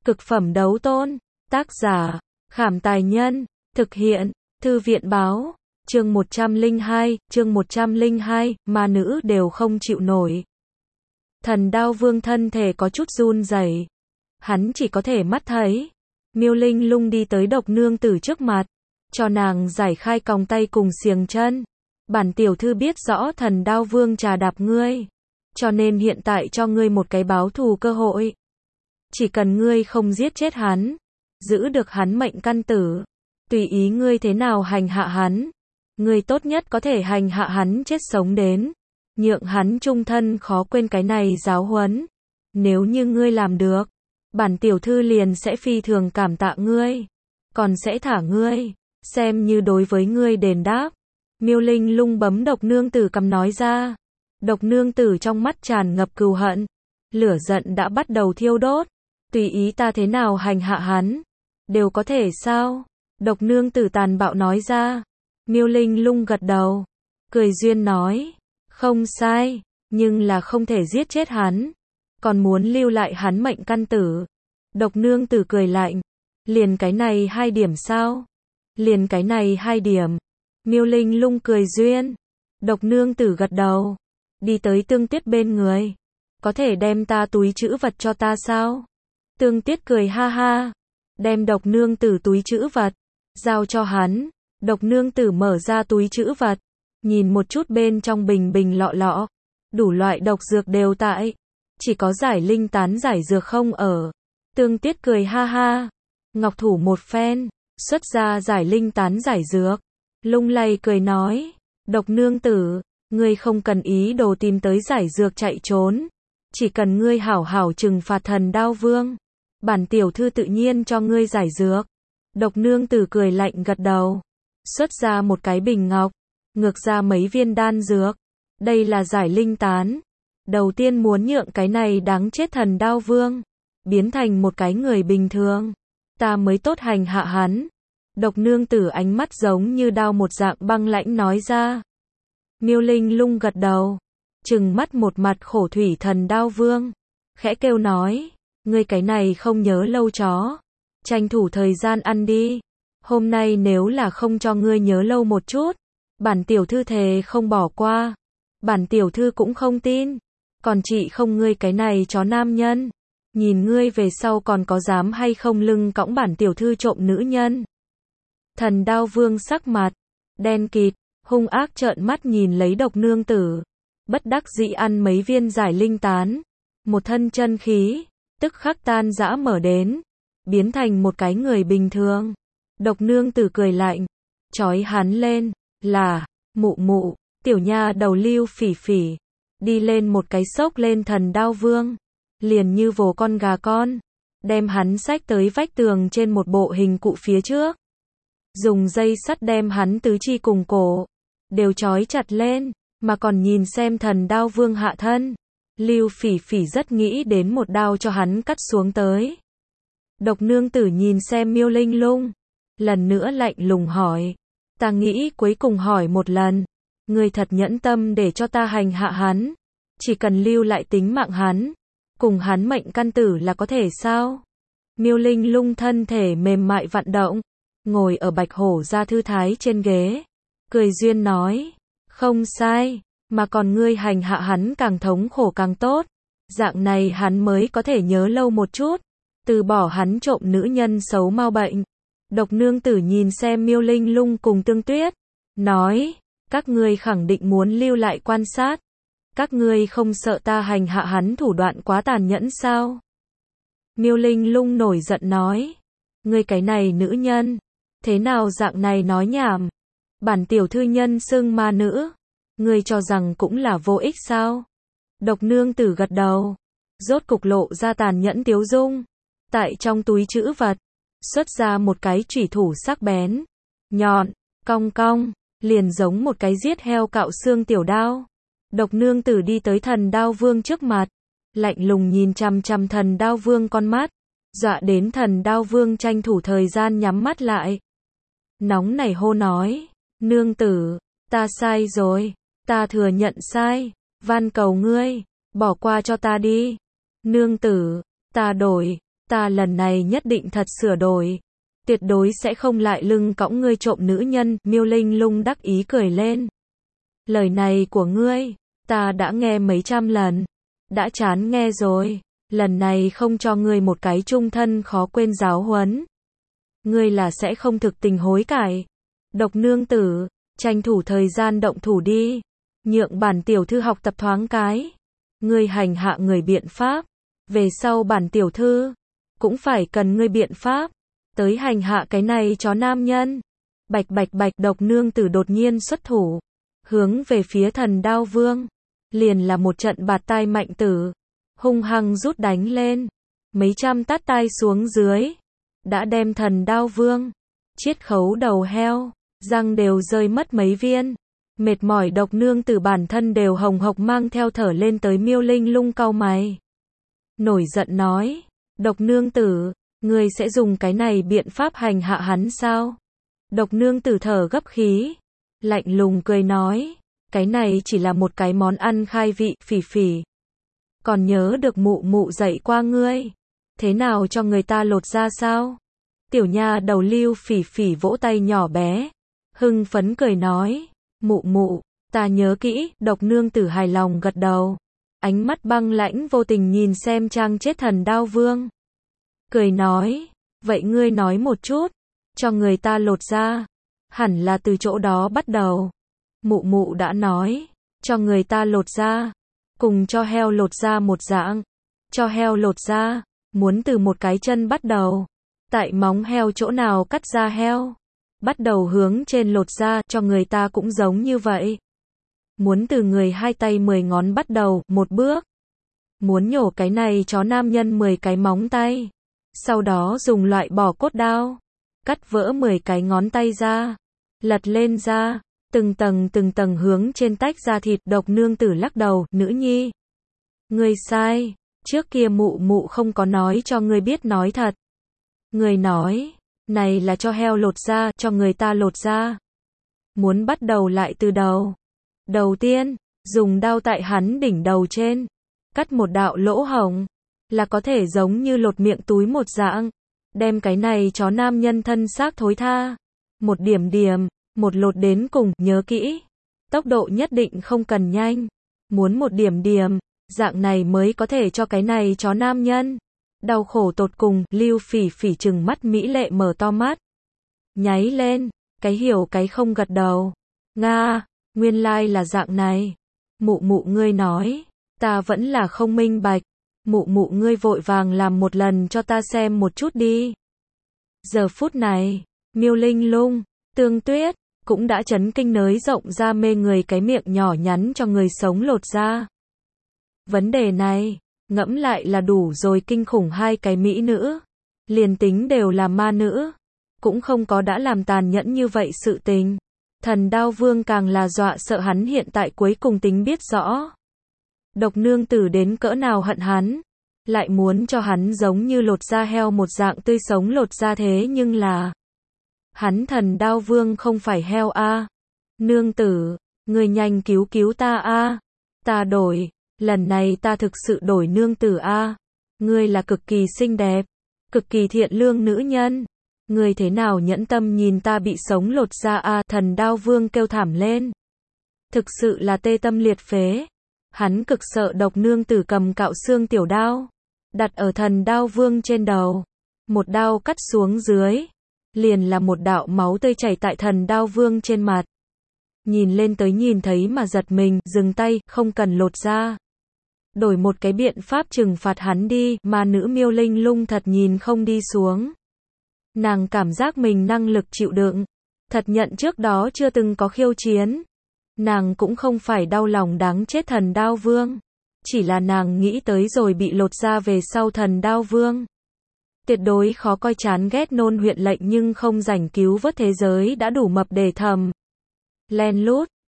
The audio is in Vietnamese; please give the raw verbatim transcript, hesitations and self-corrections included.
Cực phẩm đấu tôn. Tác giả, Khảm Tài Nhân. Thực hiện, Thư viện Báo. Chương một trăm lẻ hai, chương một trăm lẻ hai, ma nữ đều không chịu nổi. Thần Đao Vương thân thể có chút run rẩy. Hắn chỉ có thể mắt thấy. Miêu Linh Lung đi tới Độc Nương Tử trước mặt, cho nàng giải khai còng tay cùng xiềng chân. Bản tiểu thư biết rõ Thần Đao Vương trà đạp ngươi, cho nên hiện tại cho ngươi một cái báo thù cơ hội. Chỉ cần ngươi không giết chết hắn, giữ được hắn mệnh căn tử, tùy ý ngươi thế nào hành hạ hắn, ngươi tốt nhất có thể hành hạ hắn chết sống đến, nhượng hắn chung thân khó quên cái này giáo huấn. Nếu như ngươi làm được, bản tiểu thư liền sẽ phi thường cảm tạ ngươi, còn sẽ thả ngươi, xem như đối với ngươi đền đáp. Miêu Linh Lung bấm Độc Nương Tử cằm nói ra. Độc Nương Tử trong mắt tràn ngập cừu hận, lửa giận đã bắt đầu thiêu đốt. Tùy ý ta thế nào hành hạ hắn, đều có thể sao? Độc Nương Tử tàn bạo nói ra. Miêu Linh Lung gật đầu, cười duyên nói, không sai, nhưng là không thể giết chết hắn, còn muốn lưu lại hắn mệnh căn tử. Độc Nương Tử cười lạnh, liền cái này hai điểm sao? Liền cái này hai điểm. Miêu Linh Lung cười duyên. Độc Nương Tử gật đầu, đi tới Tương Tiết bên người, có thể đem ta túi trữ vật cho ta sao? Tương Tiết cười ha ha, đem Độc Nương Tử túi trữ vật giao cho hắn. Độc Nương Tử mở ra túi trữ vật, nhìn một chút bên trong bình bình lọ lọ, đủ loại độc dược đều tại, chỉ có giải linh tán giải dược không ở. Tương Tiết cười ha ha, ngọc thủ một phen, xuất ra giải linh tán giải dược, lung lay cười nói, Độc Nương Tử, ngươi không cần ý đồ tìm tới giải dược chạy trốn, chỉ cần ngươi hảo hảo trừng phạt Thần Đao Vương, bản tiểu thư tự nhiên cho ngươi giải dược. Độc Nương Tử cười lạnh gật đầu, xuất ra một cái bình ngọc, ngược ra mấy viên đan dược. Đây là giải linh tán. Đầu tiên muốn nhượng cái này đáng chết Thần Đao Vương biến thành một cái người bình thường, ta mới tốt hành hạ hắn. Độc Nương Tử ánh mắt giống như đao một dạng băng lãnh nói ra. Miêu Linh Lung gật đầu, trừng mắt một mặt khổ thủy Thần Đao Vương, khẽ kêu nói, ngươi cái này không nhớ lâu chó, tranh thủ thời gian ăn đi. Hôm nay nếu là không cho ngươi nhớ lâu một chút, bản tiểu thư thề không bỏ qua. Bản tiểu thư cũng không tin, còn chị không ngươi cái này chó nam nhân, nhìn ngươi về sau còn có dám hay không lưng cõng bản tiểu thư trộm nữ nhân. Thần Đao Vương sắc mặt đen kịt, hung ác trợn mắt nhìn lấy Độc Nương Tử, bất đắc dĩ ăn mấy viên giải linh tán, một thân chân khí tức khắc tan rã mở đến, biến thành một cái người bình thường. Độc Nương Tử cười lạnh, chói hắn lên, là, mụ mụ, tiểu nha đầu Lưu Phỉ Phỉ, đi lên một cái xốc lên Thần Đao Vương, liền như vồ con gà con, đem hắn xách tới vách tường trên một bộ hình cụ phía trước, dùng dây sắt đem hắn tứ chi cùng cổ đều trói chặt lên, mà còn nhìn xem Thần Đao Vương hạ thân. Lưu Phỉ Phỉ rất nghĩ đến một đao cho hắn cắt xuống tới. Độc Nương Tử nhìn xem Miêu Linh Lung, lần nữa lạnh lùng hỏi, ta nghĩ cuối cùng hỏi một lần, ngươi thật nhẫn tâm để cho ta hành hạ hắn, chỉ cần lưu lại tính mạng hắn, cùng hắn mệnh căn tử là có thể sao? Miêu Linh Lung thân thể mềm mại vặn động, ngồi ở Bạch Hổ gia thư thái trên ghế, cười duyên nói, không sai, mà còn ngươi hành hạ hắn càng thống khổ càng tốt, dạng này hắn mới có thể nhớ lâu một chút, từ bỏ hắn trộm nữ nhân xấu mau bệnh. Độc Nương Tử nhìn xem Miêu Linh Lung cùng Tương Tuyết, nói, các ngươi khẳng định muốn lưu lại quan sát, các ngươi không sợ ta hành hạ hắn thủ đoạn quá tàn nhẫn sao? Miêu Linh Lung nổi giận nói, ngươi cái này nữ nhân, thế nào dạng này nói nhảm, bản tiểu thư nhân xưng ma nữ, ngươi cho rằng cũng là vô ích sao? Độc Nương Tử gật đầu, rốt cục lộ ra tàn nhẫn tiếu dung, tại trong túi trữ vật xuất ra một cái chủy thủ sắc bén, nhọn, cong cong, liền giống một cái giết heo cạo xương tiểu đao. Độc Nương Tử đi tới Thần Đao Vương trước mặt, lạnh lùng nhìn chằm chằm Thần Đao Vương con mắt, dọa đến Thần Đao Vương tranh thủ thời gian nhắm mắt lại. Nóng nảy hô nói, Nương Tử, ta sai rồi, ta thừa nhận sai, van cầu ngươi, bỏ qua cho ta đi. Nương Tử, ta đổi, Ta lần này nhất định thật sửa đổi. Tuyệt đối sẽ không lại lưng cõng ngươi trộm nữ nhân, Miêu Linh Lung đắc ý cười lên. Lời này của ngươi, ta đã nghe mấy trăm lần. Đã chán nghe rồi. Lần này không cho ngươi một cái chung thân khó quên giáo huấn. Ngươi là sẽ không thực tình hối cải. Độc nương tử, tranh thủ thời gian động thủ đi. Nhượng bản tiểu thư học tập thoáng cái. Ngươi hành hạ người biện pháp. Về sau bản tiểu thư, cũng phải cần ngươi biện pháp. Tới hành hạ cái này chó nam nhân. Bạch bạch bạch, độc nương tử đột nhiên xuất thủ. Hướng về phía Thần Đao Vương. Liền là một trận bạt tai mạnh tử. Hung hăng rút đánh lên. Mấy trăm tát tai xuống dưới. Đã đem Thần Đao Vương chiết khấu đầu heo. Răng đều rơi mất mấy viên. Mệt mỏi độc nương tử bản thân đều hồng hộc mang theo thở lên tới. Miêu Linh Lung cau mày. Nổi giận nói. Độc nương tử, ngươi sẽ dùng cái này biện pháp hành hạ hắn sao? Độc nương tử thở gấp khí. Lạnh lùng cười nói. Cái này chỉ là một cái món ăn khai vị, phỉ phỉ. Còn nhớ được mụ mụ dạy qua ngươi. Thế nào cho người ta lột ra sao? Tiểu nha đầu Lưu Phỉ Phỉ vỗ tay nhỏ bé. Hưng phấn cười nói. Mụ mụ, ta nhớ kỹ. Độc nương tử hài lòng gật đầu. Ánh mắt băng lãnh vô tình nhìn xem trang chết Thần Đao Vương. Cười nói. Vậy ngươi nói một chút. Cho người ta lột ra. Hẳn là từ chỗ đó bắt đầu. Mụ mụ đã nói. Cho người ta lột ra. Cùng cho heo lột ra một dạng. Cho heo lột ra. Muốn từ một cái chân bắt đầu. Tại móng heo chỗ nào cắt ra heo. Bắt đầu hướng trên lột ra. Cho người ta cũng giống như vậy. Muốn từ người hai tay mười ngón bắt đầu, một bước. Muốn nhổ cái này chó nam nhân mười cái móng tay. Sau đó dùng loại bỏ cốt đao. Cắt vỡ mười cái ngón tay ra. Lật lên ra. Từng tầng từng tầng hướng trên tách ra thịt. Độc nương tử lắc đầu, nữ nhi. Ngươi sai. Trước kia mụ mụ không có nói cho ngươi biết nói thật. Ngươi nói. Này là cho heo lột ra, cho người ta lột ra. Muốn bắt đầu lại từ đầu. Đầu tiên, dùng đao tại hắn đỉnh đầu trên. Cắt một đạo lỗ hổng. Là có thể giống như lột miệng túi một dạng. Đem cái này chó nam nhân thân xác thối tha. Một điểm điểm, một lột đến cùng, nhớ kỹ. Tốc độ nhất định không cần nhanh. Muốn một điểm điểm, dạng này mới có thể cho cái này chó nam nhân. Đau khổ tột cùng, Lưu Phỉ Phỉ trừng mắt mỹ lệ mở to mắt. Nháy lên, cái hiểu cái không gật đầu. Nga, nguyên lai là dạng này. Mụ mụ ngươi nói, ta vẫn là không minh bạch. Mụ mụ ngươi vội vàng làm một lần cho ta xem một chút đi. Giờ phút này, Miêu Linh Lung, Tương Tuyết, cũng đã chấn kinh nới rộng ra mê người cái miệng nhỏ nhắn cho người sống lột ra. Vấn đề này, ngẫm lại là đủ rồi, kinh khủng. Hai cái mỹ nữ, liền tính đều là ma nữ, cũng không có đã làm tàn nhẫn như vậy sự tình. Thần Đao Vương càng là dọa sợ hắn hiện tại cuối cùng tính biết rõ. Độc nương tử đến cỡ nào hận hắn, lại muốn cho hắn giống như lột da heo một dạng tươi sống lột ra, thế nhưng là hắn Thần Đao Vương không phải heo a. À. Nương tử, người nhanh cứu cứu ta a. À. Ta đổi, lần này ta thực sự đổi nương tử a. À. Ngươi là cực kỳ xinh đẹp, cực kỳ thiện lương nữ nhân. Ngươi thế nào nhẫn tâm nhìn ta bị sống lột ra a. À. Thần Đao Vương kêu thảm lên. Thực sự là tê tâm liệt phế. Hắn cực sợ độc nương tử cầm cạo xương tiểu đao, đặt ở Thần Đao Vương trên đầu. Một đao cắt xuống dưới, liền là một đạo máu tươi chảy tại Thần Đao Vương trên mặt. Nhìn lên tới nhìn thấy mà giật mình, dừng tay, không cần lột ra. Đổi một cái biện pháp trừng phạt hắn đi, mà nữ Miêu Linh Lung thật nhìn không đi xuống. Nàng cảm giác mình năng lực chịu đựng, thật nhận trước đó chưa từng có khiêu chiến. Nàng cũng không phải đau lòng đáng chết Thần Đao Vương, chỉ là nàng nghĩ tới rồi bị lột ra về sau Thần Đao Vương tuyệt đối khó coi chán ghét nôn huyện lệnh nhưng không rảnh cứu vớt thế giới đã đủ mập để thầm. Len lút,